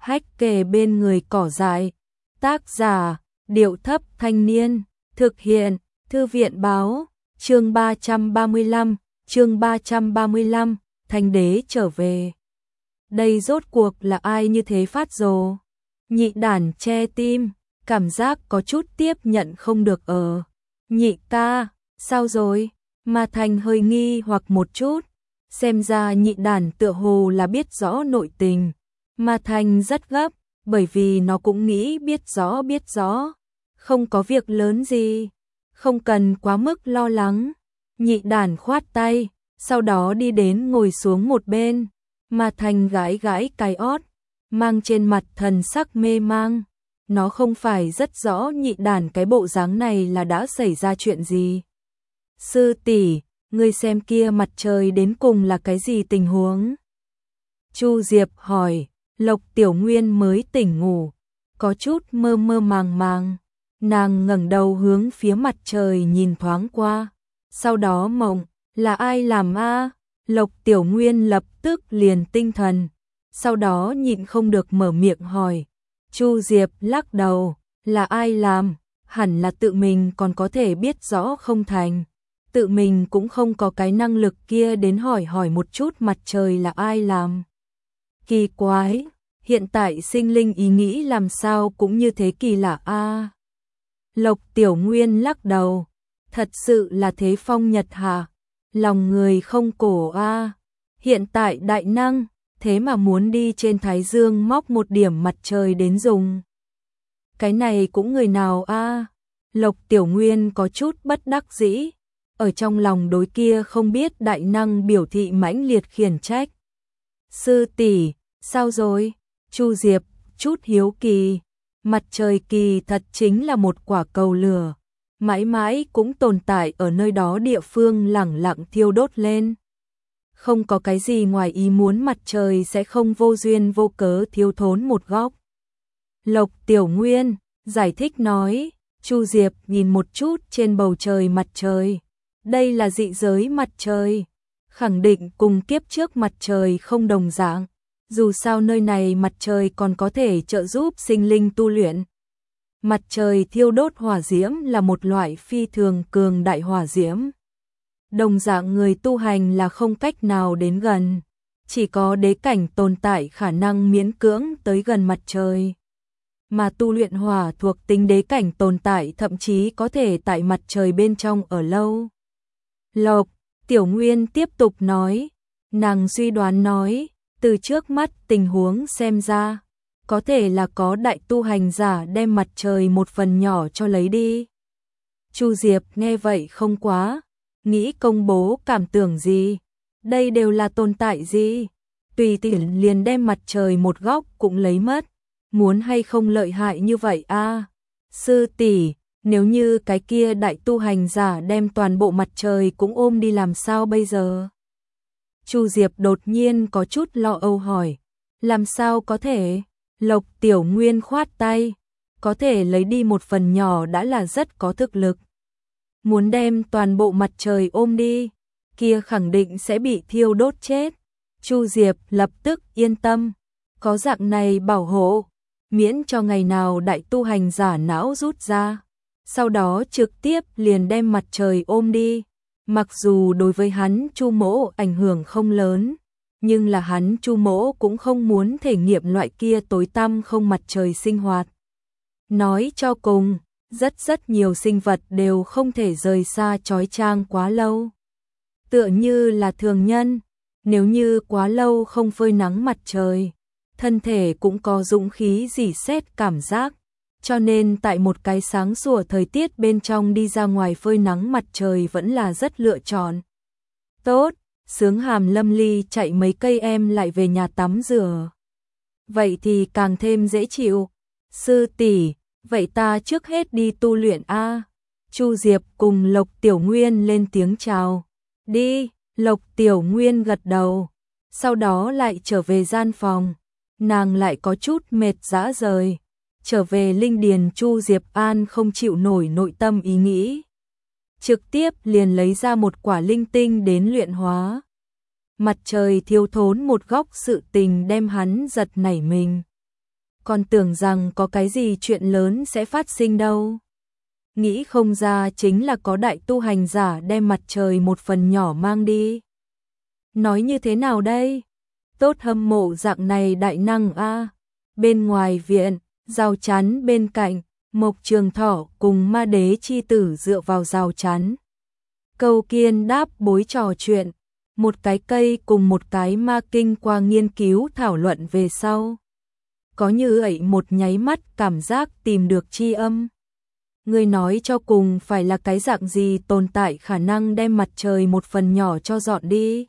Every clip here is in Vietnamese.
hách kề bên người cỏ dại. Tác giả, Điệu Thấp Thanh Niên. Thực hiện, Thư viện Báo. Chương 335, Thanh Đế trở về. Đây rốt cuộc là ai như thế phát rồ? Nhị đản che tim, cảm giác có chút tiếp nhận không được ở. Nhị ca, sao rồi? Ma Thành hơi nghi hoặc một chút. Xem ra nhị đản tựa hồ là biết rõ nội tình. Ma Thành rất gấp, bởi vì nó cũng nghĩ biết rõ. Không có việc lớn gì, không cần quá mức lo lắng. Nhị đản khoát tay, sau đó đi đến ngồi xuống một bên. Ma Thành gãi gãi cái ót, mang trên mặt thần sắc mê mang. Nó không phải rất rõ nhị đản cái bộ dáng này là đã xảy ra chuyện gì. Sư tỷ, ngươi xem kia mặt trời đến cùng là cái gì tình huống? Chu Diệp hỏi. Lộc Tiểu Nguyên mới tỉnh ngủ, có chút mơ mơ màng. Nàng ngẩng đầu hướng phía mặt trời nhìn thoáng qua, sau đó mộng, là ai làm a? Lộc Tiểu Nguyên lập tức liền tinh thần, sau đó nhịn không được mở miệng hỏi. Chu Diệp lắc đầu, là ai làm, hẳn là tự mình còn có thể biết rõ không thành. Tự mình cũng không có cái năng lực kia đến hỏi một chút mặt trời là ai làm. Kỳ quái, hiện tại sinh linh ý nghĩ làm sao cũng như thế kỳ lạ a. Lộc Tiểu Nguyên lắc đầu, thật sự là thế phong nhật hạ, lòng người không cổ a. Hiện tại đại năng, thế mà muốn đi trên Thái Dương móc một điểm mặt trời đến dùng. Cái này cũng người nào a? Lộc Tiểu Nguyên có chút bất đắc dĩ, ở trong lòng đối kia không biết đại năng biểu thị mãnh liệt khiển trách. Sư tỷ, sao rồi? Chu Diệp chút hiếu kỳ. Mặt trời kỳ thật chính là một quả cầu lửa, mãi mãi cũng tồn tại ở nơi đó, địa phương lẳng lặng thiêu đốt lên. Không có cái gì ngoài ý muốn mặt trời sẽ không vô duyên vô cớ thiếu thốn một góc. Lộc Tiểu Nguyên giải thích nói. Chu Diệp nhìn một chút trên bầu trời mặt trời. Đây là dị giới mặt trời, khẳng định cùng kiếp trước mặt trời không đồng dạng. Dù sao nơi này mặt trời còn có thể trợ giúp sinh linh tu luyện. Mặt trời thiêu đốt hỏa diễm là một loại phi thường cường đại hỏa diễm. Đồng dạng người tu hành là không cách nào đến gần, chỉ có đế cảnh tồn tại khả năng miễn cưỡng tới gần mặt trời. Mà tu luyện hỏa thuộc tính đế cảnh tồn tại thậm chí có thể tại mặt trời bên trong ở lâu. Lộc Tiểu Nguyên tiếp tục nói, nàng suy đoán nói, từ trước mắt tình huống xem ra, có thể là có đại tu hành giả đem mặt trời một phần nhỏ cho lấy đi. Chu Diệp nghe vậy không quá, nghĩ công bố cảm tưởng gì, đây đều là tồn tại gì, tùy tiện liền đem mặt trời một góc cũng lấy mất, muốn hay không lợi hại như vậy a? Sư tỷ, nếu như cái kia đại tu hành giả đem toàn bộ mặt trời cũng ôm đi làm sao bây giờ? Chu Diệp đột nhiên có chút lo âu hỏi, làm sao có thể? Lộc Tiểu Nguyên khoát tay, có thể lấy đi một phần nhỏ đã là rất có thực lực. Muốn đem toàn bộ mặt trời ôm đi, kia khẳng định sẽ bị thiêu đốt chết. Chu Diệp lập tức yên tâm, có dạng này bảo hộ, miễn cho ngày nào đại tu hành giả não rút ra, sau đó trực tiếp liền đem mặt trời ôm đi. Mặc dù đối với hắn Chu Mỗ ảnh hưởng không lớn, nhưng là hắn Chu Mỗ cũng không muốn thể nghiệm loại kia tối tăm không mặt trời sinh hoạt. Nói cho cùng, rất nhiều sinh vật đều không thể rời xa chói chang quá lâu. Tựa như là thường nhân, nếu như quá lâu không phơi nắng mặt trời, thân thể cũng có dũng khí rỉ sét cảm giác. Cho nên tại một cái sáng sủa thời tiết bên trong đi ra ngoài phơi nắng mặt trời vẫn là rất lựa chọn. Tốt, Sướng Hàm Lâm Ly chạy mấy cây em lại về nhà tắm rửa. Vậy thì càng thêm dễ chịu. Sư tỷ, vậy ta trước hết đi tu luyện a. Chu Diệp cùng Lộc Tiểu Nguyên lên tiếng chào. Đi, Lộc Tiểu Nguyên gật đầu. Sau đó lại trở về gian phòng. Nàng lại có chút mệt rã rời. Trở về linh điền, Chu Diệp An không chịu nổi nội tâm ý nghĩ, trực tiếp liền lấy ra một quả linh tinh đến luyện hóa. Mặt trời thiếu thốn một góc sự tình đem hắn giật nảy mình. còn tưởng rằng có cái gì chuyện lớn sẽ phát sinh đâu. Nghĩ không ra chính là có đại tu hành giả đem mặt trời một phần nhỏ mang đi. Nói như thế nào đây? Tốt hâm mộ dạng này đại năng a. Bên ngoài viện, rào chắn bên cạnh, Mộc Trường Thọ cùng Ma Đế chi tử dựa vào rào chắn. Câu kiên đáp bối trò chuyện, một cái cây cùng một cái ma kinh qua nghiên cứu thảo luận về sau. Có như vậy một nháy mắt cảm giác tìm được chi âm. Người nói cho cùng phải là cái dạng gì tồn tại khả năng đem mặt trời một phần nhỏ cho dọn đi.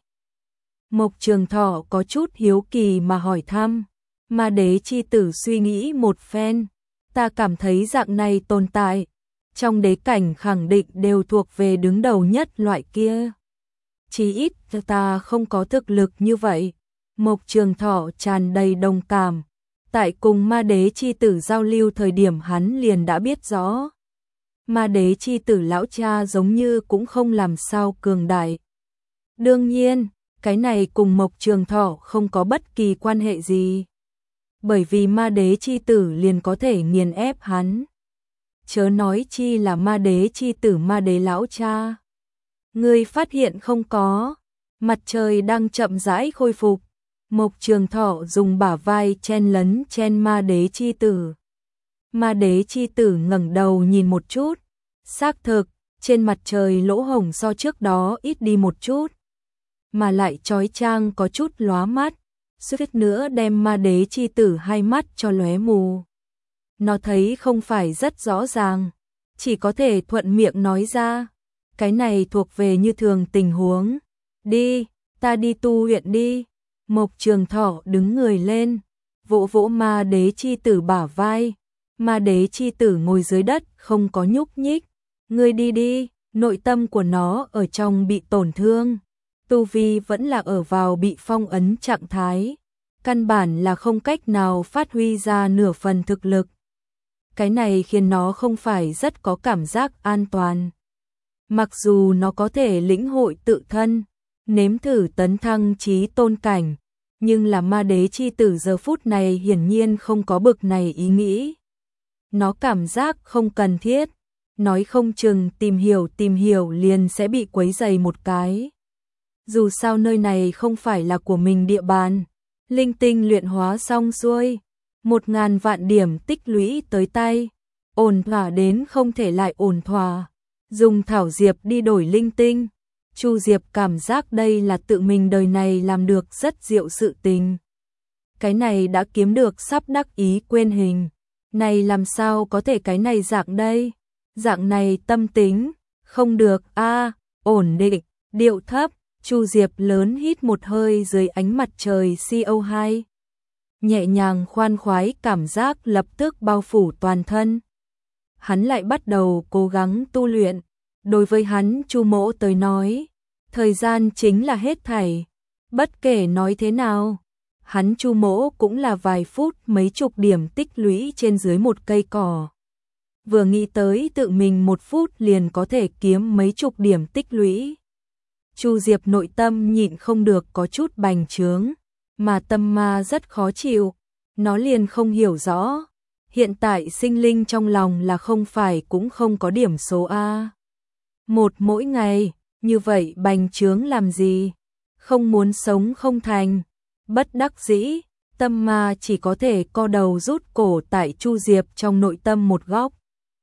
Mộc Trường Thọ có chút hiếu kỳ mà hỏi thăm. Ma Đế chi tử suy nghĩ một phen. Ta cảm thấy dạng này tồn tại trong đế cảnh khẳng định đều thuộc về đứng đầu nhất loại kia. Chí ít ta không có thực lực như vậy. Mộc Trường Thọ tràn đầy đồng cảm. Tại cùng Ma Đế chi tử giao lưu thời điểm hắn liền đã biết rõ. Ma Đế chi tử lão cha giống như cũng không làm sao cường đại. Đương nhiên, cái này cùng Mộc Trường Thọ không có bất kỳ quan hệ gì. Bởi vì Ma Đế chi tử liền có thể nghiền ép hắn. Chớ nói chi là Ma Đế chi tử Ma Đế lão cha. Ngươi phát hiện không có, mặt trời đang chậm rãi khôi phục. Mộc Trường Thọ dùng bả vai chen lấn chen Ma Đế chi tử. Ma Đế chi tử ngẩng đầu nhìn một chút. Xác thực, trên mặt trời lỗ hổng so trước đó ít đi một chút. Mà lại chói chang có chút lóa mắt. Suýt nữa đem Ma Đế chi tử hai mắt cho lóe mù. Nó thấy không phải rất rõ ràng, chỉ có thể thuận miệng nói ra. Cái này thuộc về như thường tình huống. Đi, ta đi tu luyện đi. Mộc Trường Thọ đứng người lên, vỗ vỗ Ma Đế chi tử bả vai. Ma Đế chi tử ngồi dưới đất không có nhúc nhích. Ngươi đi đi, nội tâm của nó ở trong bị tổn thương. Tu vi vẫn là ở vào bị phong ấn trạng thái. Căn bản là không cách nào phát huy ra nửa phần thực lực. Cái này khiến nó không phải rất có cảm giác an toàn. Mặc dù nó có thể lĩnh hội tự thân, nếm thử tấn thăng chí tôn cảnh, nhưng là Ma Đế chi tử giờ phút này hiển nhiên không có bực này ý nghĩ. Nó cảm giác không cần thiết, nói không chừng tìm hiểu liền sẽ bị quấy rầy một cái. Dù sao nơi này không phải là của mình địa bàn. Linh tinh luyện hóa xong xuôi, 1000 vạn điểm tích lũy tới tay, ổn thỏa đến không thể lại ổn thỏa. Dùng thảo diệp đi đổi linh tinh. Chu Diệp cảm giác đây là tự mình đời này làm được rất diệu sự tình. Cái này đã kiếm được sắp đắc ý quên hình. Này làm sao có thể cái này dạng đây? Dạng này tâm tính, không được a, ổn định, điệu thấp. Chu Diệp lớn hít một hơi dưới ánh mặt trời CO2. Nhẹ nhàng khoan khoái cảm giác lập tức bao phủ toàn thân. Hắn lại bắt đầu cố gắng tu luyện. Đối với hắn Chu Mỗ tới nói, thời gian chính là hết thảy. Bất kể nói thế nào, hắn Chu Mỗ cũng là vài phút mấy chục điểm tích lũy trên dưới một cây cỏ. Vừa nghĩ tới tự mình một phút liền có thể kiếm mấy chục điểm tích lũy. Chu Diệp nội tâm nhịn không được có chút bành trướng, mà tâm ma rất khó chịu, nó liền không hiểu rõ. Hiện tại sinh linh trong lòng là không phải cũng không có điểm số A. Một mỗi ngày, như vậy bành trướng làm gì? Không muốn sống không thành. Bất đắc dĩ, tâm ma chỉ có thể co đầu rút cổ tại Chu Diệp trong nội tâm một góc.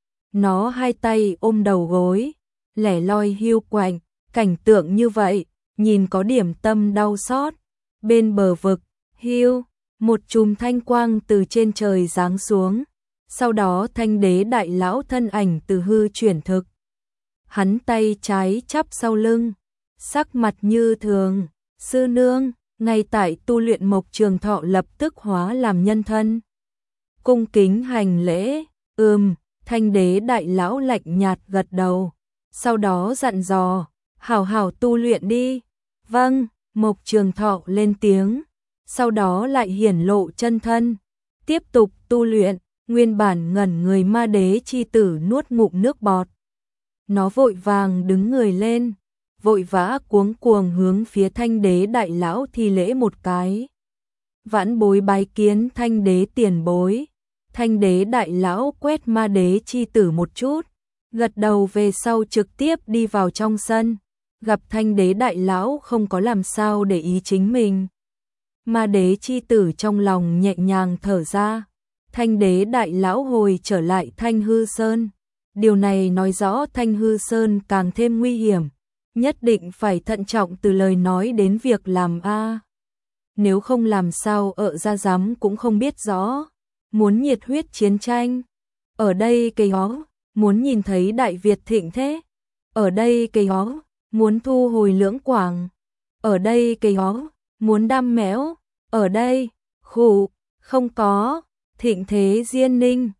Nó hai tay ôm đầu gối, lẻ loi hiu quạnh, cảnh tượng như vậy, nhìn có điểm tâm đau xót. Bên bờ vực, hiu, một chùm thanh quang từ trên trời giáng xuống. Sau đó Thanh Đế đại lão thân ảnh từ hư chuyển thực. Hắn tay trái chắp sau lưng, sắc mặt như thường. Sư nương, ngay tại tu luyện Mộc Trường Thọ lập tức hóa làm nhân thân. Cung kính hành lễ, Thanh Đế đại lão lạnh nhạt gật đầu. Sau đó dặn dò, hảo hảo tu luyện đi. Vâng, Mộc Trường Thọ lên tiếng. Sau đó lại hiển lộ chân thân. Tiếp tục tu luyện, nguyên bản ngẩn người Ma Đế chi tử nuốt ngụm nước bọt. Nó vội vàng đứng người lên, vội vã cuống cuồng hướng phía Thanh Đế đại lão thi lễ một cái. Vãn bối bái kiến Thanh đế tiền bối. Thanh đế đại lão quét Ma đế chi tử một chút, gật đầu về sau trực tiếp đi vào trong sân, gặp Thanh đế đại lão không có làm sao để ý chính mình. Ma đế chi tử trong lòng nhẹ nhàng thở ra, Thanh đế đại lão hồi trở lại Thanh Hư Sơn. Điều này nói rõ Thanh Hư Sơn càng thêm nguy hiểm, nhất định phải thận trọng từ lời nói đến việc làm a. Nếu không làm sao ra giám cũng không biết rõ. Muốn nhiệt huyết chiến tranh, ở đây cây hó, muốn nhìn thấy Đại Việt thịnh thế, ở đây cây hó, muốn thu hồi Lưỡng Quảng, ở đây cây hó, muốn đam mẽo, ở đây, khủ, không có, thịnh thế Diên Ninh.